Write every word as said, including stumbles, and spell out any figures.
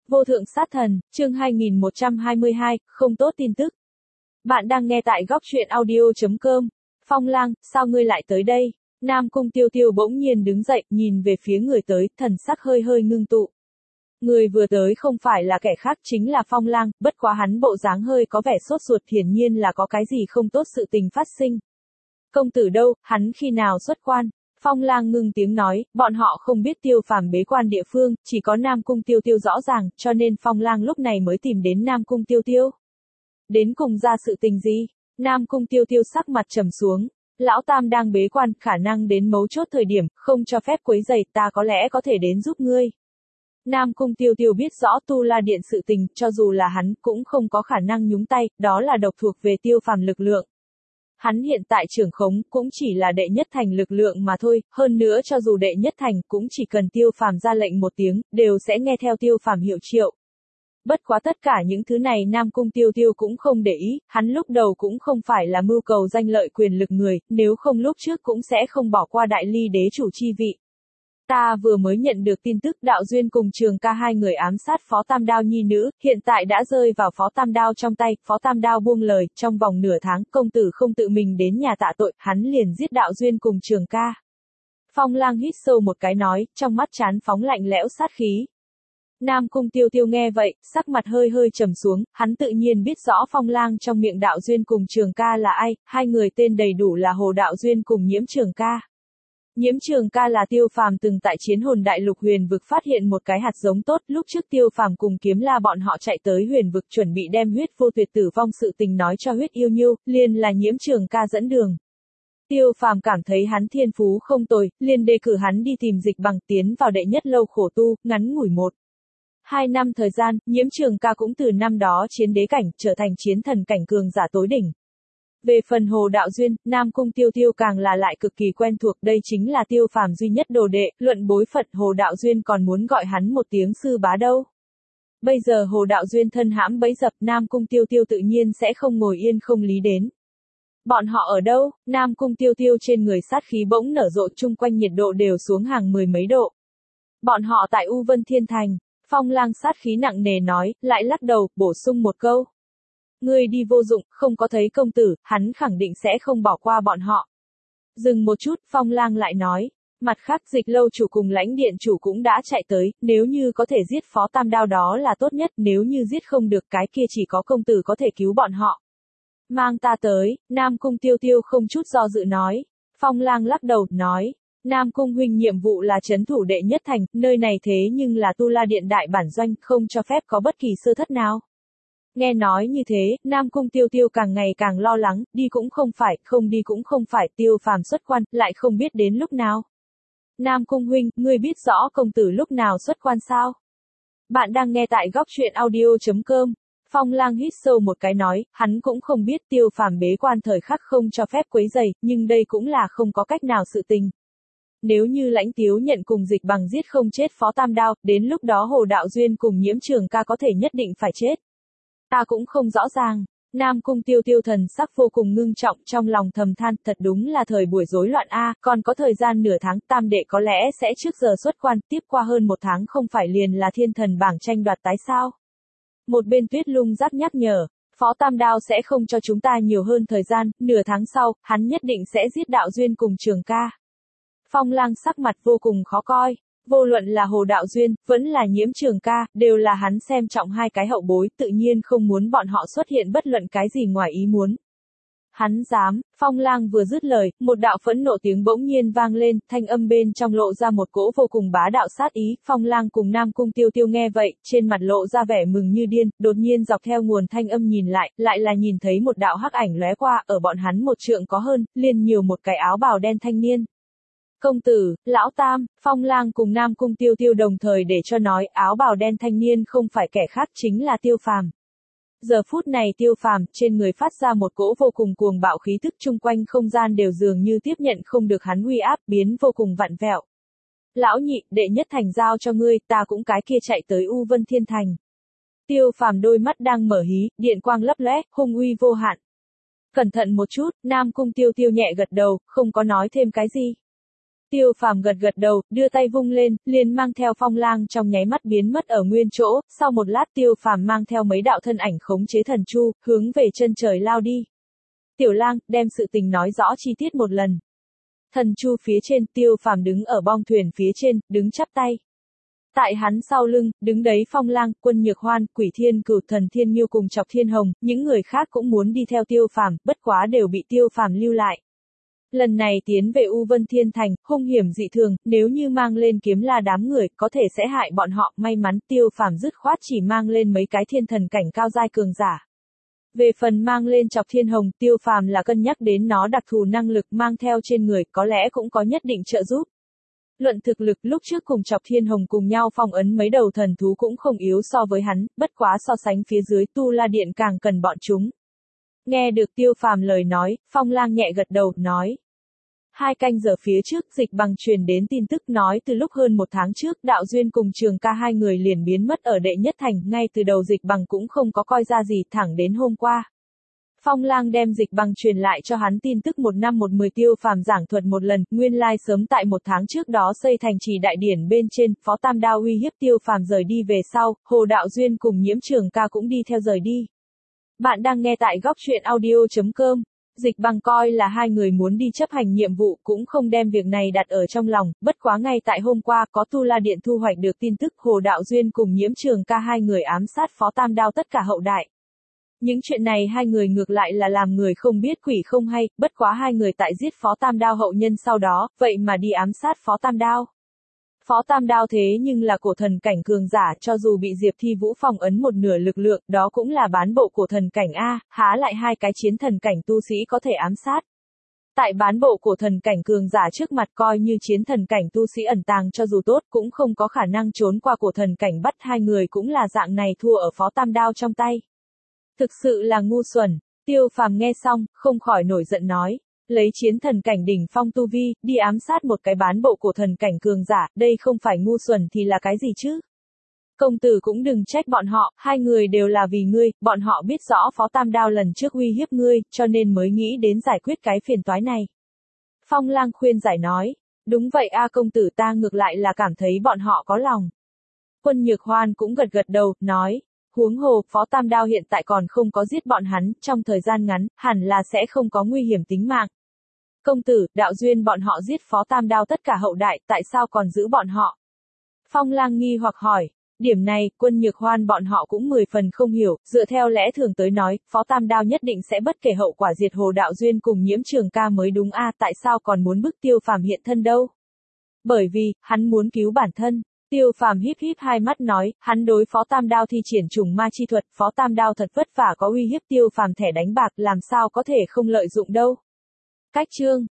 Vô thượng sát thần, chương hai nghìn một trăm hai mươi hai, không tốt tin tức. Bạn đang nghe tại góc truyện audio.com. Phong Lang, sao ngươi lại tới đây? Nam Cung Tiêu Tiêu bỗng nhiên đứng dậy, nhìn về phía người tới, thần sắc hơi hơi ngưng tụ. Người vừa tới không phải là kẻ khác, chính là Phong Lang, bất quá hắn bộ dáng hơi có vẻ sốt ruột, hiển nhiên là có cái gì không tốt sự tình phát sinh. Công tử đâu, hắn khi nào xuất quan? Phong Lang ngưng tiếng nói, bọn họ không biết Tiêu Phàm bế quan địa phương, chỉ có Nam Cung Tiêu Tiêu rõ ràng, cho nên Phong Lang lúc này mới tìm đến Nam Cung Tiêu Tiêu. Đến cùng ra sự tình gì? Nam Cung Tiêu Tiêu sắc mặt trầm xuống. Lão Tam đang bế quan, khả năng đến mấu chốt thời điểm, không cho phép quấy rầy, ta có lẽ có thể đến giúp ngươi. Nam Cung Tiêu Tiêu biết rõ Tu La Điện sự tình, cho dù là hắn, cũng không có khả năng nhúng tay, đó là độc thuộc về Tiêu Phàm lực lượng. Hắn hiện tại trưởng khống, cũng chỉ là đệ nhất thành lực lượng mà thôi, hơn nữa cho dù đệ nhất thành, cũng chỉ cần Tiêu Phàm ra lệnh một tiếng, đều sẽ nghe theo Tiêu Phàm hiệu triệu. Bất quá tất cả những thứ này Nam Cung Tiêu Tiêu cũng không để ý, hắn lúc đầu cũng không phải là mưu cầu danh lợi quyền lực người, nếu không lúc trước cũng sẽ không bỏ qua đại ly đế chủ chi vị. Ta vừa mới nhận được tin tức Đạo Duyên cùng Trường Ca hai người ám sát Phó Tam Đao nhi nữ, hiện tại đã rơi vào Phó Tam Đao trong tay, Phó Tam Đao buông lời, trong vòng nửa tháng, công tử không tự mình đến nhà tạ tội, hắn liền giết Đạo Duyên cùng Trường Ca. Phong Lang hít sâu một cái nói, trong mắt chán phóng lạnh lẽo sát khí. Nam Cung Tiêu Tiêu nghe vậy, sắc mặt hơi hơi trầm xuống, hắn tự nhiên biết rõ Phong Lang trong miệng Đạo Duyên cùng Trường Ca là ai, hai người tên đầy đủ là Hồ Đạo Duyên cùng Nhiễm Trường Ca. Nhiễm Trường Ca là Tiêu Phàm từng tại Chiến Hồn Đại Lục Huyền Vực phát hiện một cái hạt giống tốt, lúc trước Tiêu Phàm cùng Kiếm La bọn họ chạy tới Huyền Vực chuẩn bị đem Huyết Vô Tuyệt tử vong sự tình nói cho Huyết Yêu Nhiêu, liền là Nhiễm Trường Ca dẫn đường. Tiêu Phàm cảm thấy hắn thiên phú không tồi, liền đề cử hắn đi tìm Dịch Bằng tiến vào đệ nhất lâu khổ tu, ngắn ngủi một. Hai năm thời gian, Nhiễm Trường Ca cũng từ năm đó chiến đế cảnh, trở thành chiến thần cảnh cường giả tối đỉnh. Về phần Hồ Đạo Duyên, Nam Cung Tiêu Tiêu càng là lại cực kỳ quen thuộc, đây chính là Tiêu Phàm duy nhất đồ đệ, luận bối phận Hồ Đạo Duyên còn muốn gọi hắn một tiếng sư bá đâu. Bây giờ Hồ Đạo Duyên thân hãm bẫy dập, Nam Cung Tiêu Tiêu tự nhiên sẽ không ngồi yên không lý đến. Bọn họ ở đâu? Nam Cung Tiêu Tiêu trên người sát khí bỗng nở rộ, chung quanh nhiệt độ đều xuống hàng mười mấy độ. Bọn họ tại U Vân Thiên Thành. Phong Lang sát khí nặng nề nói, lại lắc đầu, bổ sung một câu. Ngươi đi vô dụng, không có thấy công tử, hắn khẳng định sẽ không bỏ qua bọn họ. Dừng một chút, Phong Lang lại nói. Mặt khác Dịch lâu chủ cùng Lãnh Điện chủ cũng đã chạy tới, nếu như có thể giết Phó Tam Đao đó là tốt nhất, nếu như giết không được cái kia chỉ có công tử có thể cứu bọn họ. Mang ta tới, Nam Cung Tiêu Tiêu không chút do dự nói. Phong Lang lắc đầu, nói. Nam Cung huynh nhiệm vụ là trấn thủ đệ nhất thành, nơi này thế nhưng là Tu La Điện đại bản doanh, không cho phép có bất kỳ sơ thất nào. Nghe nói như thế, Nam Cung Tiêu Tiêu càng ngày càng lo lắng, đi cũng không phải, không đi cũng không phải, Tiêu Phàm xuất quan, lại không biết đến lúc nào. Nam Cung huynh, ngươi biết rõ công tử lúc nào xuất quan sao? Bạn đang nghe tại góc truyện audio.com. Phong Lang hít sâu một cái nói, hắn cũng không biết Tiêu Phàm bế quan thời khắc không cho phép quấy rầy, nhưng đây cũng là không có cách nào sự tình. Nếu như Lãnh Tiếu Nhận cùng Dịch Bằng giết không chết Phó Tam Đao, đến lúc đó Hồ Đạo Duyên cùng Nhiễm Trường Ca có thể nhất định phải chết. Ta cũng không rõ ràng. Nam Cung Tiêu Tiêu thần sắc vô cùng ngưng trọng, trong lòng thầm than, thật đúng là thời buổi rối loạn a, còn có thời gian nửa tháng, Tam đệ có lẽ sẽ trước giờ xuất quan, tiếp qua hơn một tháng không phải liền là thiên thần bảng tranh đoạt tái sao? Một bên Tuyết Lung Giác nhắc nhở, Phó Tam Đao sẽ không cho chúng ta nhiều hơn thời gian, nửa tháng sau, hắn nhất định sẽ giết Đạo Duyên cùng Trường Ca. Phong Lang sắc mặt vô cùng khó coi, vô luận là Hồ Đạo Duyên, vẫn là Nhiễm Trường Ca, đều là hắn xem trọng hai cái hậu bối, tự nhiên không muốn bọn họ xuất hiện bất luận cái gì ngoài ý muốn. Hắn dám, Phong Lang vừa dứt lời, một đạo phẫn nộ tiếng bỗng nhiên vang lên, thanh âm bên trong lộ ra một cỗ vô cùng bá đạo sát ý, Phong Lang cùng Nam Cung Tiêu Tiêu nghe vậy, trên mặt lộ ra vẻ mừng như điên, đột nhiên dọc theo nguồn thanh âm nhìn lại, lại là nhìn thấy một đạo hắc ảnh lóe qua, ở bọn hắn một trượng có hơn, liền nhiều một cái áo bào đen thanh niên. Công tử, Lão Tam, Phong Lang cùng Nam Cung Tiêu Tiêu đồng thời để cho nói áo bào đen thanh niên không phải kẻ khác chính là Tiêu Phàm. Giờ phút này Tiêu Phàm trên người phát ra một cỗ vô cùng cuồng bạo khí tức, chung quanh không gian đều dường như tiếp nhận không được hắn uy áp, biến vô cùng vặn vẹo. Lão nhị, đệ nhất thành giao cho ngươi, ta cũng cái kia chạy tới U Vân Thiên Thành. Tiêu Phàm đôi mắt đang mở hí, điện quang lấp lóe, hung uy vô hạn. Cẩn thận một chút, Nam Cung Tiêu Tiêu nhẹ gật đầu, không có nói thêm cái gì. Tiêu Phàm gật gật đầu, đưa tay vung lên, liền mang theo Phong Lang trong nháy mắt biến mất ở nguyên chỗ, sau một lát Tiêu Phàm mang theo mấy đạo thân ảnh khống chế thần chu, hướng về chân trời lao đi. Tiểu Lang, đem sự tình nói rõ chi tiết một lần. Thần chu phía trên, Tiêu Phàm đứng ở bong thuyền phía trên, đứng chắp tay. Tại hắn sau lưng, đứng đấy Phong Lang, Quân Nhược Hoan, Quỷ Thiên Cửu, Thần Thiên Nghiêu cùng Chọc Thiên Hồng, những người khác cũng muốn đi theo Tiêu Phàm, bất quá đều bị Tiêu Phàm lưu lại. Lần này tiến về U Vân Thiên Thành, hung hiểm dị thường, nếu như mang lên Kiếm La đám người, có thể sẽ hại bọn họ, may mắn Tiêu Phàm dứt khoát chỉ mang lên mấy cái thiên thần cảnh cao giai cường giả. Về phần mang lên Chọc Thiên Hồng, Tiêu Phàm là cân nhắc đến nó đặc thù năng lực mang theo trên người, có lẽ cũng có nhất định trợ giúp. Luận thực lực lúc trước cùng Chọc Thiên Hồng cùng nhau phong ấn mấy đầu thần thú cũng không yếu so với hắn, bất quá so sánh phía dưới Tu La Điện càng cần bọn chúng. Nghe được Tiêu Phàm lời nói, Phong Lang nhẹ gật đầu, nói. Hai canh giờ phía trước, Dịch Bằng truyền đến tin tức nói từ lúc hơn một tháng trước, Đạo Duyên cùng Trường Ca hai người liền biến mất ở đệ nhất thành, ngay từ đầu Dịch Bằng cũng không có coi ra gì, thẳng đến hôm qua. Phong Lang đem Dịch Bằng truyền lại cho hắn tin tức một năm một mười Tiêu Phàm giảng thuật một lần, nguyên lai sớm tại một tháng trước đó xây thành trì đại điển bên trên, Phó Tam Đao uy hiếp Tiêu Phàm rời đi về sau, Hồ Đạo Duyên cùng Nhiễm Trường Ca cũng đi theo rời đi. Bạn đang nghe tại góc truyện audio chấm com. Dịch Bằng coi là hai người muốn đi chấp hành nhiệm vụ cũng không đem việc này đặt ở trong lòng, bất quá ngay tại hôm qua có Tu La Điện thu hoạch được tin tức Hồ Đạo Duyên cùng Nhiễm Trường Ca hai người ám sát Phó Tam Đao tất cả hậu đại. Những chuyện này hai người ngược lại là làm người không biết quỷ không hay, bất quá hai người tại giết Phó Tam Đao hậu nhân sau đó, vậy mà đi ám sát Phó Tam Đao. Phó Tam Đao thế nhưng là cổ thần cảnh cường giả, cho dù bị Diệp Thi Vũ phong ấn một nửa lực lượng, đó cũng là bán bộ cổ thần cảnh A, há lại hai cái chiến thần cảnh tu sĩ có thể ám sát. Tại bán bộ cổ thần cảnh cường giả trước mặt coi như chiến thần cảnh tu sĩ ẩn tàng cho dù tốt cũng không có khả năng trốn qua cổ thần cảnh, bắt hai người cũng là dạng này thua ở Phó Tam Đao trong tay. Thực sự là ngu xuẩn. Tiêu Phàm nghe xong, không khỏi nổi giận nói. Lấy chiến thần cảnh đỉnh phong tu vi, đi ám sát một cái bán bộ cổ thần cảnh cường giả, đây không phải ngu xuẩn thì là cái gì chứ? Công tử cũng đừng trách bọn họ, hai người đều là vì ngươi, bọn họ biết rõ Phó Tam Đao lần trước uy hiếp ngươi, cho nên mới nghĩ đến giải quyết cái phiền toái này. Phong Lang khuyên giải nói. Đúng vậy a công tử, ta ngược lại là cảm thấy bọn họ có lòng. Quân Nhược Hoan cũng gật gật đầu, nói. Huống hồ, Phó Tam Đao hiện tại còn không có giết bọn hắn, trong thời gian ngắn, hẳn là sẽ không có nguy hiểm tính mạng. Công tử, Đạo Duyên bọn họ giết Phó Tam Đao tất cả hậu đại, tại sao còn giữ bọn họ? Phong Lang nghi hoặc hỏi. Điểm này, Quân Nhược Hoan bọn họ cũng mười phần không hiểu, dựa theo lẽ thường tới nói, Phó Tam Đao nhất định sẽ bất kể hậu quả diệt Hồ Đạo Duyên cùng Nhiễm Trường Ca mới đúng a, tại sao còn muốn bức Tiêu Phàm hiện thân đâu? Bởi vì, hắn muốn cứu bản thân. Tiêu Phàm híp híp hai mắt nói, hắn đối Phó Tam Đao thi triển trùng ma chi thuật, Phó Tam Đao thật vất vả có uy hiếp Tiêu Phàm thẻ đánh bạc, làm sao có thể không lợi dụng đâu. Cách chương